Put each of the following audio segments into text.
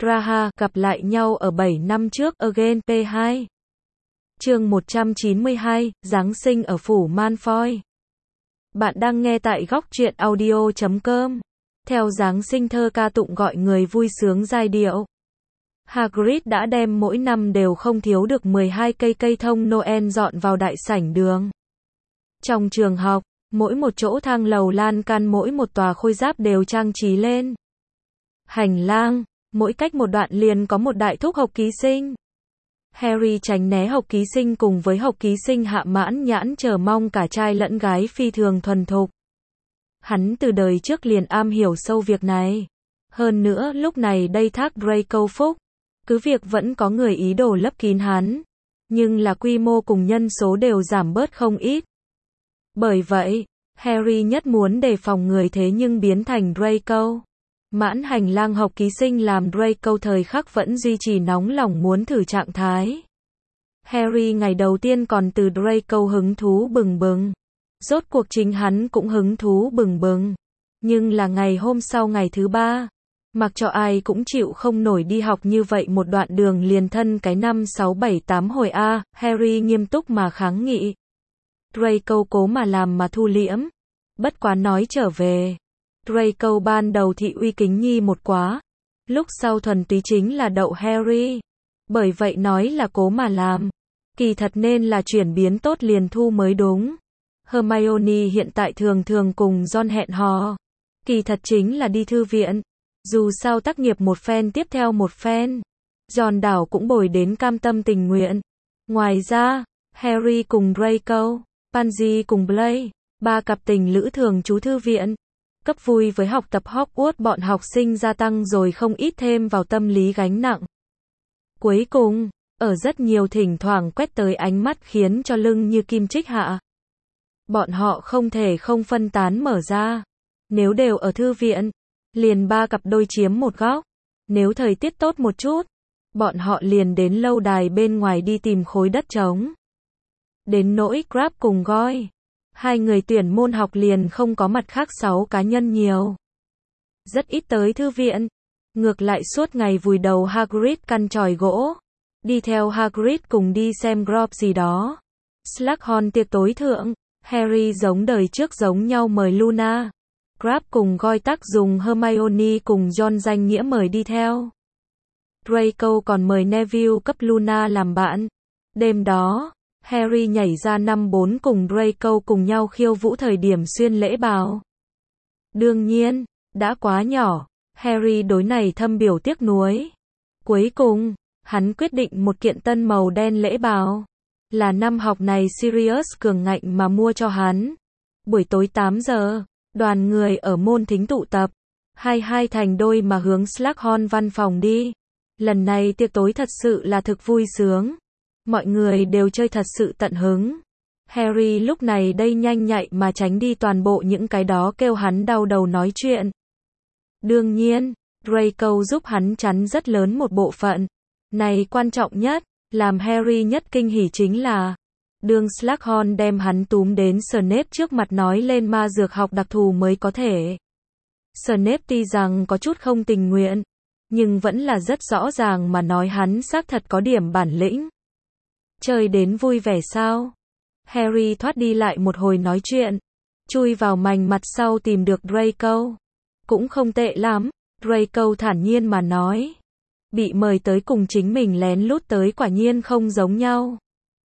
Raha gặp lại nhau ở 7 năm trước Again P2. Chương 192, Giáng sinh ở phủ Malfoy. Bạn đang nghe tại góc truyện audio.com. Theo Giáng sinh thơ ca tụng gọi người vui sướng giai điệu. Hagrid đã đem mỗi năm đều không thiếu được 12 cây thông Noel dọn vào đại sảnh đường. Trong trường học, mỗi một chỗ thang lầu lan can mỗi một tòa khôi giáp đều trang trí lên. Hành lang, mỗi cách một đoạn liền có một đại thúc học ký sinh. Harry tránh né học ký sinh cùng với học ký sinh Hạ Mãn Nhãn chờ mong cả trai lẫn gái phi thường thuần thục. Hắn từ đời trước liền am hiểu sâu việc này. Hơn nữa lúc này đây thác Draco phúc. Cứ việc vẫn có người ý đồ lấp kín hắn. Nhưng là quy mô cùng nhân số đều giảm bớt không ít. Bởi vậy, Harry nhất muốn đề phòng người thế nhưng biến thành Draco. Mãn hành lang học ký sinh làm Draco thời khắc vẫn duy trì nóng lòng muốn thử trạng thái. Harry ngày đầu tiên còn từ Draco hứng thú bừng bừng. Rốt cuộc chính hắn cũng hứng thú bừng bừng. Nhưng là ngày hôm sau ngày thứ 3, mặc cho ai cũng chịu không nổi đi học như vậy một đoạn đường liền thân cái 5, 6, 7, 8 hồi A, Harry nghiêm túc mà kháng nghị. Draco cố mà làm mà thu liễm. Bất quá nói trở về. Draco ban đầu thị uy kính nhi một quá. Lúc sau thuần túy chính là đậu Harry. Bởi vậy nói là cố mà làm. Kỳ thật nên là chuyển biến tốt liền thu mới đúng. Hermione hiện tại thường thường cùng Ron hẹn hò. Kỳ thật chính là đi thư viện. Dù sao tác nghiệp một phen tiếp theo một phen. Ron đảo cũng bồi đến cam tâm tình nguyện. Ngoài ra, Harry cùng Draco, Pansy cùng Blaise, ba cặp tình lữ thường trú thư viện. Cấp vui với học tập Hogwarts bọn học sinh gia tăng rồi không ít thêm vào tâm lý gánh nặng. Cuối cùng, ở rất nhiều thỉnh thoảng quét tới ánh mắt khiến cho lưng như kim chích hạ. Bọn họ không thể không phân tán mở ra. Nếu đều ở thư viện, liền ba cặp đôi chiếm một góc. Nếu thời tiết tốt một chút, bọn họ liền đến lâu đài bên ngoài đi tìm khối đất trống. Đến nỗi Crabbe cùng Goyle, hai người tuyển môn học liền không có mặt khác 6 cá nhân nhiều. Rất ít tới thư viện. Ngược lại suốt ngày vùi đầu Hagrid căn chòi gỗ. Đi theo Hagrid cùng đi xem Group gì đó. Slughorn tiệc tối thượng. Harry giống đời trước giống nhau mời Luna. Crabbe cùng Goyle tắc dùng Hermione cùng Ron danh nghĩa mời đi theo. Draco còn mời Neville cấp Luna làm bạn. Đêm đó, Harry nhảy ra năm 4 cùng Draco cùng nhau khiêu vũ thời điểm xuyên lễ bào. Đương nhiên, đã quá nhỏ, Harry đối này thâm biểu tiếc nuối. Cuối cùng, hắn quyết định một kiện tân màu đen lễ bào. Là năm học này Sirius cường ngạnh mà mua cho hắn. Buổi tối 8 giờ, đoàn người ở môn thính tụ tập. Hai thành đôi mà hướng Slughorn văn phòng đi. Lần này tiệc tối thật sự là thực vui sướng. Mọi người đều chơi thật sự tận hứng. Harry lúc này đây nhanh nhạy mà tránh đi toàn bộ những cái đó kêu hắn đau đầu nói chuyện. Đương nhiên, Draco giúp hắn chắn rất lớn một bộ phận. Này quan trọng nhất, làm Harry nhất kinh hỉ chính là đường Slughorn đem hắn túm đến Snape trước mặt nói lên ma dược học đặc thù mới có thể. Snape tuy rằng có chút không tình nguyện, nhưng vẫn là rất rõ ràng mà nói hắn xác thật có điểm bản lĩnh. Chơi đến vui vẻ sao? Harry thoát đi lại một hồi nói chuyện, chui vào mành mặt sau tìm được Draco. Cũng không tệ lắm, Draco thản nhiên mà nói. Bị mời tới cùng chính mình lén lút tới quả nhiên không giống nhau.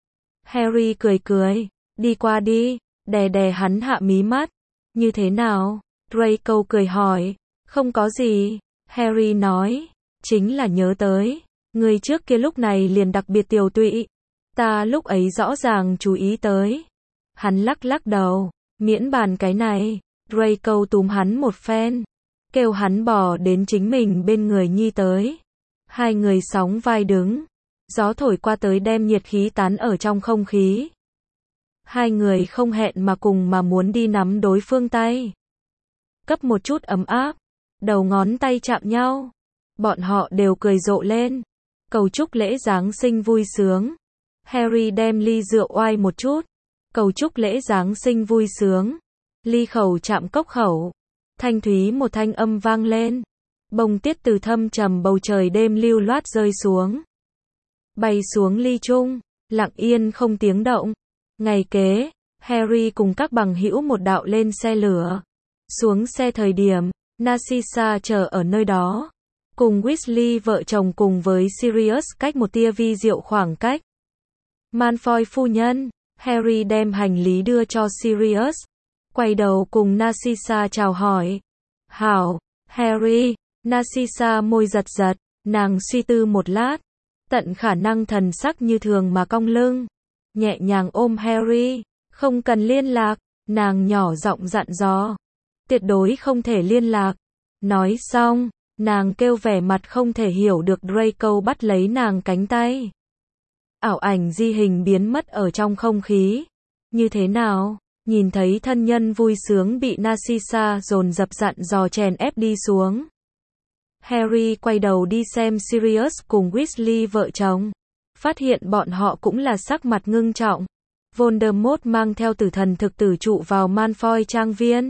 Harry cười cười, đi qua đi, đè đè hắn hạ mí mắt. Như thế nào? Draco cười hỏi. Không có gì, Harry nói. Chính là nhớ tới, người trước kia lúc này liền đặc biệt tiều tụy. Ta lúc ấy rõ ràng chú ý tới. Hắn lắc lắc đầu, miễn bàn cái này. Draco túm hắn một phen, kêu hắn bỏ đến chính mình bên người nhi tới. Hai người sóng vai đứng, gió thổi qua tới đem nhiệt khí tán ở trong không khí. Hai người không hẹn mà cùng mà muốn đi nắm đối phương tay. Cấp một chút ấm áp, đầu ngón tay chạm nhau. Bọn họ đều cười rộ lên, cầu chúc lễ Giáng sinh vui sướng. Harry đem ly rượu oai một chút, cầu chúc lễ Giáng sinh vui sướng. Ly khẩu chạm cốc khẩu, thanh thúy một thanh âm vang lên. Bông tuyết từ thâm trầm bầu trời đêm lưu loát rơi xuống. Bay xuống ly trung, lặng yên không tiếng động. Ngày kế, Harry cùng các bằng hữu một đạo lên xe lửa. Xuống xe thời điểm, Narcissa chờ ở nơi đó. Cùng Weasley vợ chồng cùng với Sirius cách một tia vi diệu khoảng cách. Malfoy phu nhân, Harry đem hành lý đưa cho Sirius. Quay đầu cùng Narcissa chào hỏi. Hảo, Harry. Narcissa môi giật giật, nàng suy tư một lát. Tận khả năng thần sắc như thường mà cong lưng. Nhẹ nhàng ôm Harry. Không cần liên lạc, nàng nhỏ giọng dặn dò. Tuyệt đối không thể liên lạc. Nói xong, nàng kêu vẻ mặt không thể hiểu được Draco bắt lấy nàng cánh tay. Ảo ảnh di hình biến mất ở trong không khí. Như thế nào? Nhìn thấy thân nhân vui sướng bị Narcissa dồn dập dặn dò chèn ép đi xuống. Harry quay đầu đi xem Sirius cùng Weasley vợ chồng. Phát hiện bọn họ cũng là sắc mặt ngưng trọng. Voldemort mang theo tử thần thực tử trụ vào Malfoy trang viên.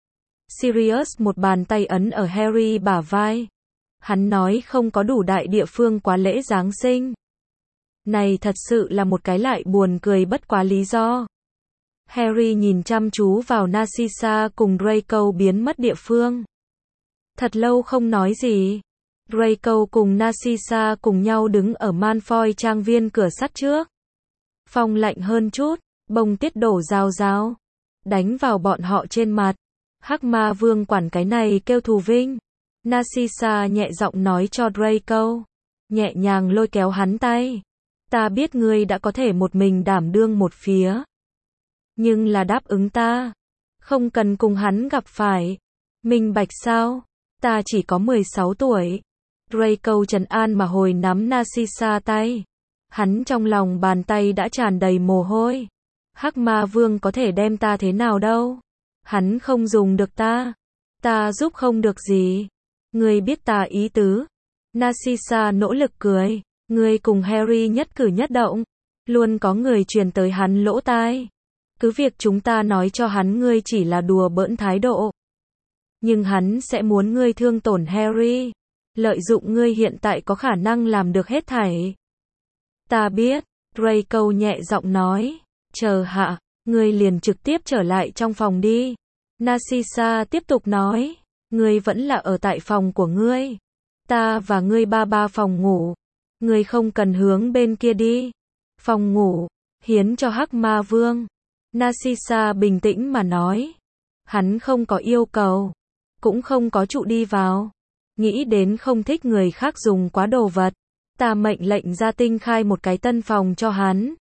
Sirius một bàn tay ấn ở Harry bả vai. Hắn nói không có đủ đại địa phương quá lễ Giáng sinh. Này thật sự là một cái lại buồn cười bất quá lý do. Harry nhìn chăm chú vào Narcissa cùng Draco biến mất địa phương. Thật lâu không nói gì. Draco cùng Narcissa cùng nhau đứng ở Malfoy trang viên cửa sắt trước. Phong lạnh hơn chút, bông tuyết đổ rào rào, đánh vào bọn họ trên mặt. Hắc Ma Vương quản cái này kêu thù vinh. Narcissa nhẹ giọng nói cho Draco, nhẹ nhàng lôi kéo hắn tay. Ta biết ngươi đã có thể một mình đảm đương một phía. Nhưng là đáp ứng ta. Không cần cùng hắn gặp phải. Minh bạch sao? Ta chỉ có 16 tuổi. Draco trấn an mà hồi nắm Narcissa tay. Hắn trong lòng bàn tay đã tràn đầy mồ hôi. Hắc Ma Vương có thể đem ta thế nào đâu? Hắn không dùng được ta. Ta giúp không được gì. Ngươi biết ta ý tứ. Narcissa nỗ lực cười. Ngươi cùng Harry nhất cử nhất động. Luôn có người truyền tới hắn lỗ tai. Cứ việc chúng ta nói cho hắn ngươi chỉ là đùa bỡn thái độ. Nhưng hắn sẽ muốn ngươi thương tổn Harry. Lợi dụng ngươi hiện tại có khả năng làm được hết thảy. Ta biết, Draco nhẹ giọng nói. Chờ hạ, ngươi liền trực tiếp trở lại trong phòng đi. Narcissa tiếp tục nói. Ngươi vẫn là ở tại phòng của ngươi. Ta và ngươi ba phòng ngủ. Ngươi không cần hướng bên kia đi. Phòng ngủ, hiến cho Hắc Ma Vương. Narcissa bình tĩnh mà nói. Hắn không có yêu cầu. Cũng không có trụ đi vào. Nghĩ đến không thích người khác dùng quá đồ vật. Ta mệnh lệnh gia tinh khai một cái tân phòng cho hắn.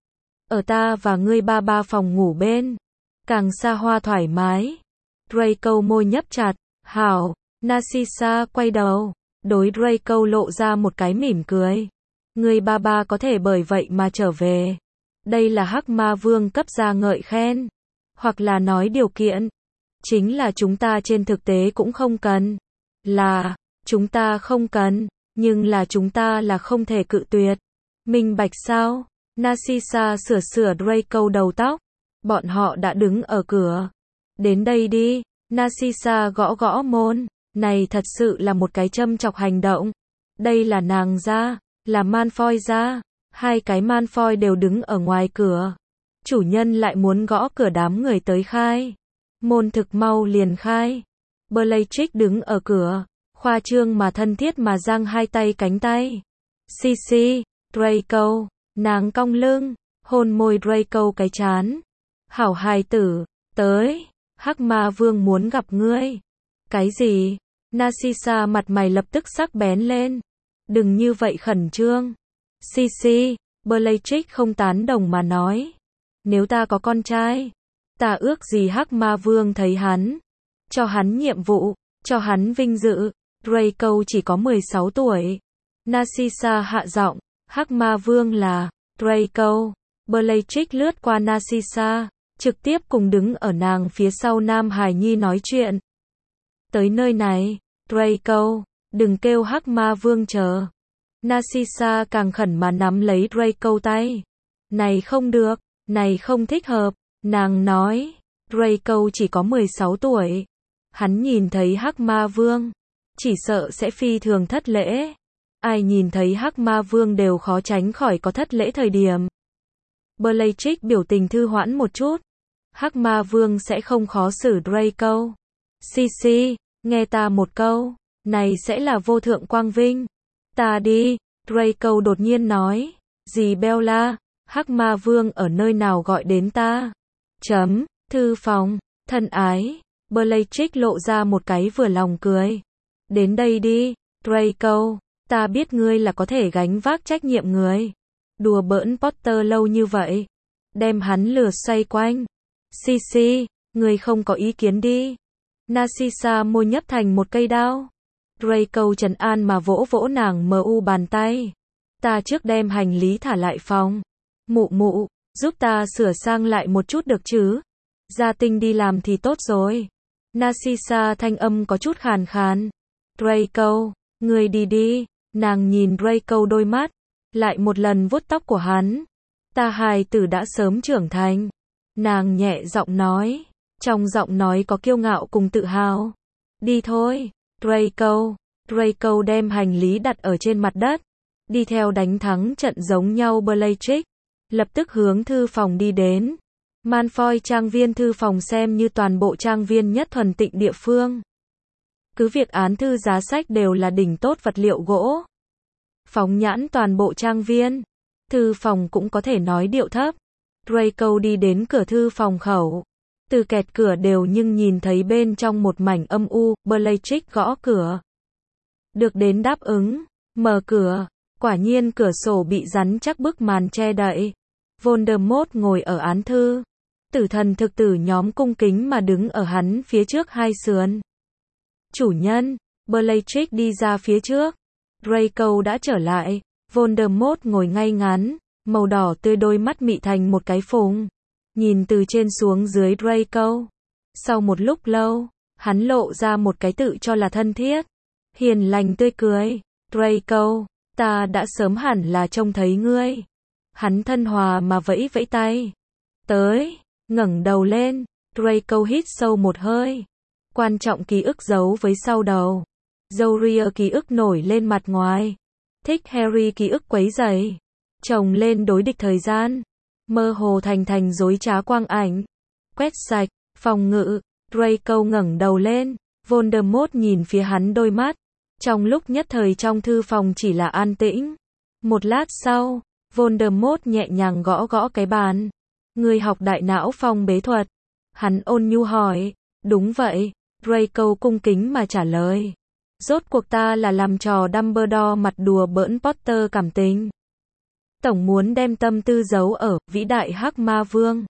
Ở ta và ngươi ba phòng ngủ bên. Càng xa hoa thoải mái. Draco môi nhấp chặt. Hảo. Narcissa quay đầu. Đối Draco lộ ra một cái mỉm cười. Ngươi ba có thể bởi vậy mà trở về. Đây là Hắc Ma Vương cấp ra ngợi khen. Hoặc là nói điều kiện. Chính là chúng ta trên thực tế cũng không cần. Là, chúng ta không cần. Nhưng là chúng ta là không thể cự tuyệt. Minh bạch sao? Narcissa sửa Draco đầu tóc. Bọn họ đã đứng ở cửa. Đến đây đi. Narcissa gõ môn. Này thật sự là một cái châm chọc hành động. Đây là nàng gia, là Malfoy gia. Hai cái Malfoy đều đứng ở ngoài cửa. Chủ nhân lại muốn gõ cửa đám người tới khai. Môn thực mau liền khai. Bellatrix đứng ở cửa. Khoa trương mà thân thiết mà giang hai tay cánh tay. Xì, Draco. Nàng cong lưng. Hôn môi Draco cái chán. Hảo hài tử. Tới. Hắc Ma Vương muốn gặp ngươi. Cái gì? Narcissa mặt mày lập tức sắc bén lên. Đừng như vậy khẩn trương. Xì, Bellatrix không tán đồng mà nói. Nếu ta có con trai, ta ước gì Hắc Ma Vương thấy hắn. Cho hắn nhiệm vụ, cho hắn vinh dự. Draco chỉ có 16 tuổi. Narcissa hạ giọng. Hắc Ma Vương là Draco. Bellatrix lướt qua Narcissa, trực tiếp cùng đứng ở nàng phía sau Nam Hải Nhi nói chuyện. Tới nơi này, Draco, đừng kêu Hắc Ma Vương chờ. Narcissa càng khẩn mà nắm lấy Draco tay. Này không được, này không thích hợp, nàng nói. Draco chỉ có 16 tuổi. Hắn nhìn thấy Hắc Ma Vương. chỉ sợ sẽ phi thường thất lễ. Ai nhìn thấy Hắc Ma Vương đều khó tránh khỏi có thất lễ thời điểm. Bellatrix biểu tình thư hoãn một chút. Hắc Ma Vương sẽ không khó xử Draco. Sisi, nghe ta một câu, này sẽ là vô thượng quang vinh. Ta đi, Draco đột nhiên nói. Dì Bella, Hắc Ma Vương ở nơi nào gọi đến ta? Thư phòng, thân ái. Bellatrix lộ ra một cái vừa lòng cười. Đến đây đi, Draco, ta biết ngươi là có thể gánh vác trách nhiệm người. Đùa bỡn Potter lâu như vậy, đem hắn lừa xoay quanh. Sisi, ngươi không có ý kiến đi. Narcissa môi nhấp thành một cây đao. Draco trấn an mà vỗ vỗ nàng mu bàn tay. Ta trước đem hành lý thả lại phòng. Mụ mụ, giúp ta sửa sang lại một chút được chứ? Gia Tinh đi làm thì tốt rồi. Narcissa thanh âm có chút khàn khàn. Draco, ngươi đi đi. Nàng nhìn Draco đôi mắt, lại một lần vuốt tóc của hắn. Ta hài tử đã sớm trưởng thành. Nàng nhẹ giọng nói, trong giọng nói có kiêu ngạo cùng tự hào. Đi thôi, Draco. Draco đem hành lý đặt ở trên mặt đất, đi theo đánh thắng trận giống nhau Bellatrix, lập tức hướng thư phòng đi đến. Malfoy trang viên thư phòng xem như toàn bộ trang viên nhất thuần tịnh địa phương. Cứ việc án thư giá sách đều là đỉnh tốt vật liệu gỗ. Phóng nhãn toàn bộ trang viên, thư phòng cũng có thể nói điệu thấp. Draco đi đến cửa thư phòng khẩu. Từ kẹt cửa đều nhưng nhìn thấy bên trong một mảnh âm u. Bellatrix gõ cửa. Được đến đáp ứng. Mở cửa. Quả nhiên cửa sổ bị rắn chắc bức màn che đậy. Voldemort ngồi ở án thư. Tử thần thực tử nhóm cung kính mà đứng ở hắn phía trước hai sườn. Chủ nhân. Bellatrix đi ra phía trước. Draco đã trở lại. Voldemort ngồi ngay ngắn, màu đỏ tươi đôi mắt mị thành một cái phùng. Nhìn từ trên xuống dưới Draco. Sau một lúc lâu, hắn lộ ra một cái tự cho là thân thiết, hiền lành tươi cười. Draco, ta đã sớm hẳn là trông thấy ngươi. Hắn thân hòa mà vẫy vẫy tay. Tới, ngẩng đầu lên. Draco hít sâu một hơi. Quan trọng ký ức giấu với sau đầu. Doria ký ức nổi lên mặt ngoài. Thích Harry ký ức quấy rầy. Chồng lên đối địch thời gian. Mơ hồ thành rối trá quang ảnh. Quét sạch, phòng ngự. Draco ngẩng đầu lên. Voldemort nhìn phía hắn đôi mắt. Trong lúc nhất thời trong thư phòng chỉ là an tĩnh. Một lát sau, Voldemort nhẹ nhàng gõ gõ cái bàn. Ngươi học đại não phong bế thuật. Hắn ôn nhu hỏi. Đúng vậy. Draco cung kính mà trả lời. Rốt cuộc ta là làm trò Dumbledore mặt đùa bỡn Potter cảm tình. Tổng muốn đem tâm tư giấu ở vĩ đại Hắc Ma Vương.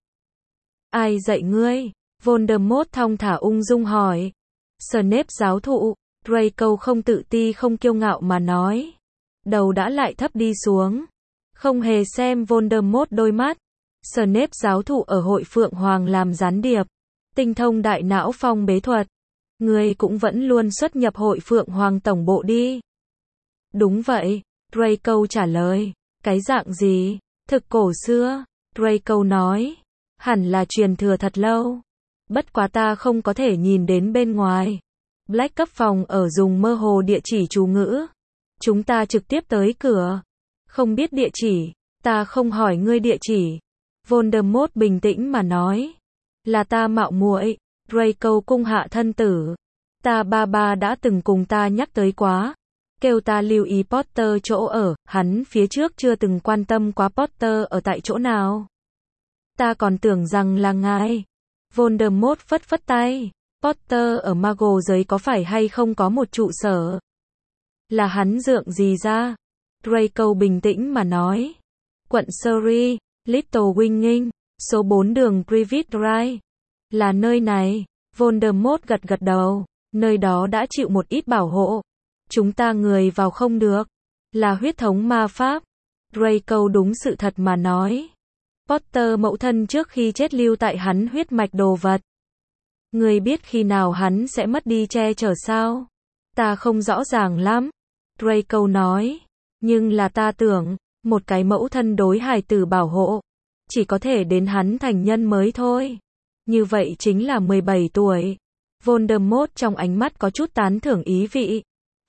Ai dạy ngươi? Voldemort thong thả ung dung hỏi. Snape giáo thụ. Draco không tự ti không kiêu ngạo mà nói. Đầu đã lại thấp đi xuống. Không hề xem Voldemort đôi mắt. Snape giáo thụ ở hội Phượng Hoàng làm gián điệp. Tinh thông đại não phong bế thuật. Ngươi cũng vẫn luôn xuất nhập hội Phượng Hoàng tổng bộ đi. Đúng vậy, Draco trả lời. Cái dạng gì? Thực cổ xưa, Draco nói. Hẳn là truyền thừa thật lâu. Bất quá ta không có thể nhìn đến bên ngoài. Black cấp phòng ở dùng mơ hồ địa chỉ chú ngữ. Chúng ta trực tiếp tới cửa. Không biết địa chỉ, ta không hỏi ngươi địa chỉ. Voldemort bình tĩnh mà nói. Là ta mạo muội. Draco cung hạ thân tử. Ta ba đã từng cùng ta nhắc tới quá. Kêu ta lưu ý Potter chỗ ở, hắn phía trước chưa từng quan tâm quá Potter ở tại chỗ nào. Ta còn tưởng rằng là ngài. Voldemort phất phất tay. Potter ở Mago giới có phải hay không có một trụ sở? Là hắn dượng gì ra? Draco bình tĩnh mà nói. Quận Surrey, Little Winging, số 4 đường Privet Drive. Là nơi này. Voldemort gật gật đầu. Nơi đó đã chịu một ít bảo hộ. Chúng ta người vào không được. Là huyết thống ma pháp. Draco đúng sự thật mà nói. Potter mẫu thân trước khi chết lưu tại hắn huyết mạch đồ vật. Người biết khi nào hắn sẽ mất đi che chở sao? Ta không rõ ràng lắm. Draco nói. Nhưng là ta tưởng, một cái mẫu thân đối hài tử bảo hộ. Chỉ có thể đến hắn thành nhân mới thôi. Như vậy chính là 17 tuổi. Voldemort trong ánh mắt có chút tán thưởng ý vị.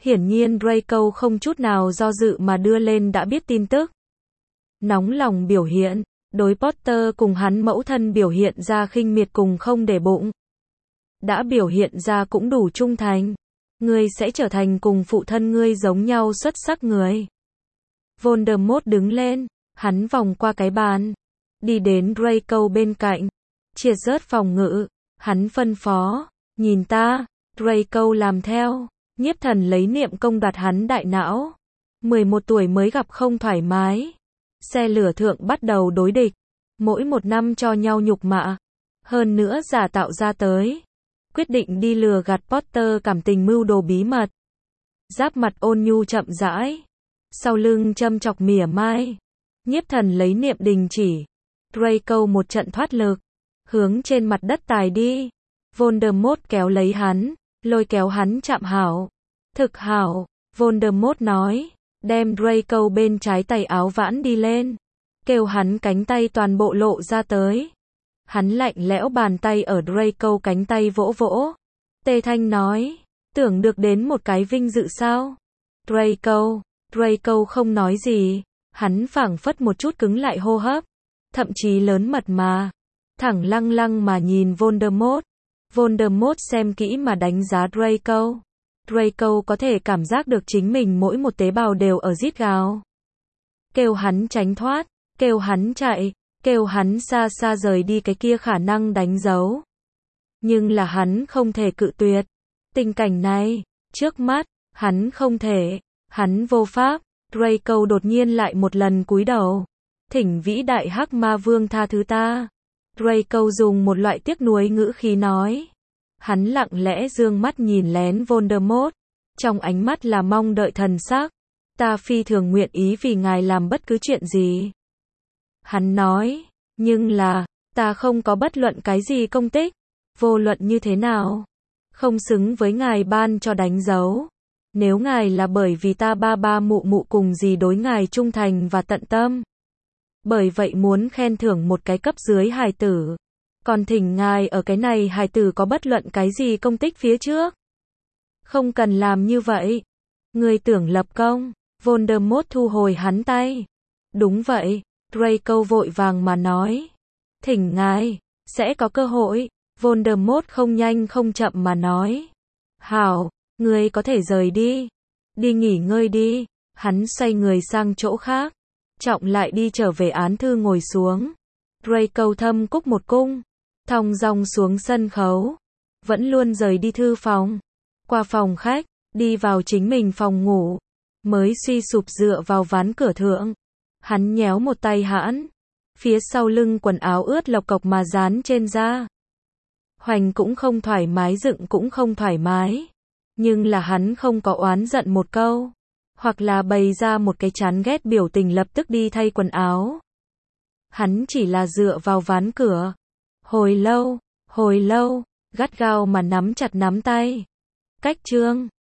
Hiển nhiên Draco không chút nào do dự mà đưa lên đã biết tin tức. Nóng lòng biểu hiện, đối Potter cùng hắn mẫu thân biểu hiện ra khinh miệt cùng không để bụng. Đã biểu hiện ra cũng đủ trung thành. Ngươi sẽ trở thành cùng phụ thân ngươi giống nhau xuất sắc người. Voldemort đứng lên, hắn vòng qua cái bàn, đi đến Draco bên cạnh, triệt rớt phòng ngự, hắn phân phó, nhìn ta, Draco làm theo, nhiếp thần lấy niệm công đoạt hắn đại não. 11 tuổi mới gặp không thoải mái. Xe lửa thượng bắt đầu đối địch, mỗi một năm cho nhau nhục mạ, hơn nữa giả tạo ra tới. Quyết định đi lừa gạt Potter cảm tình mưu đồ bí mật. Giáp mặt ôn nhu chậm rãi, sau lưng châm chọc mỉa mai. Nhiếp thần lấy niệm đình chỉ. Draco một trận thoát lực, hướng trên mặt đất tài đi. Voldemort kéo lấy hắn, lôi kéo hắn chạm hảo. Thực hảo, Voldemort nói, đem Draco bên trái tay áo vãn đi lên, kêu hắn cánh tay toàn bộ lộ ra tới. Hắn lạnh lẽo bàn tay ở Draco cánh tay vỗ vỗ. Tê Thanh nói, tưởng được đến một cái vinh dự sao? Draco không nói gì, hắn phảng phất một chút cứng lại hô hấp, thậm chí lớn mật mà, thẳng lăng lăng mà nhìn Voldemort. Voldemort xem kỹ mà đánh giá Draco. Draco có thể cảm giác được chính mình mỗi một tế bào đều ở rít gào. Kêu hắn tránh thoát, kêu hắn chạy, kêu hắn xa xa rời đi cái kia khả năng đánh dấu. Nhưng là hắn không thể cự tuyệt. Tình cảnh này, trước mắt, hắn không thể, hắn vô pháp. Draco đột nhiên lại một lần cúi đầu. Thỉnh vĩ đại hắc ma vương tha thứ ta. Draco dùng một loại tiếc nuối ngữ khí nói. Hắn lặng lẽ dương mắt nhìn lén Voldemort, trong ánh mắt là mong đợi thần sắc. Ta phi thường nguyện ý vì ngài làm bất cứ chuyện gì. Hắn nói, nhưng là, ta không có bất luận cái gì công tích, vô luận như thế nào, không xứng với ngài ban cho đánh dấu. Nếu ngài là bởi vì ta ba ba mụ mụ cùng gì đối ngài trung thành và tận tâm, bởi vậy muốn khen thưởng một cái cấp dưới hài tử, còn thỉnh ngài ở cái này hài tử có bất luận cái gì công tích phía trước. Không cần làm như vậy. Ngươi tưởng lập công. Voldemort thu hồi hắn tay. Đúng vậy. Draco vội vàng mà nói. Thỉnh ngài, sẽ có cơ hội. Voldemort không nhanh không chậm mà nói. Hảo, ngươi có thể rời đi. Đi nghỉ ngơi đi. Hắn xoay người sang chỗ khác. Trọng lại đi trở về án thư ngồi xuống. Draco thâm cúc một cung. Thong dong xuống sân khấu. Vẫn luôn rời đi thư phòng. Qua phòng khách, đi vào chính mình phòng ngủ. Mới suy sụp dựa vào ván cửa thượng. Hắn nhéo một tay hãn. Phía sau lưng quần áo ướt lộc cộc mà dán trên da. Hoành cũng không thoải mái, dựng cũng không thoải mái. Nhưng là hắn không có oán giận một câu. Hoặc là bày ra một cái chán ghét biểu tình lập tức đi thay quần áo. Hắn chỉ là dựa vào ván cửa. Hồi lâu, gắt gao mà nắm chặt nắm tay. Cách chương